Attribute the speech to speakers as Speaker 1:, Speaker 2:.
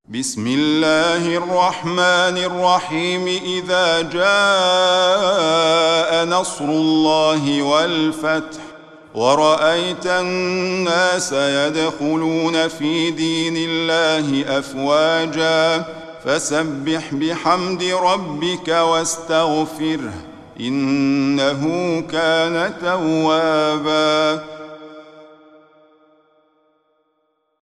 Speaker 1: بسم الله الرحمن الرحيم. إذا جاء نصر الله والفتح ورأيت الناس يدخلون في دين الله أفواجا فسبح بحمد ربك واستغفره إنه كان توابا.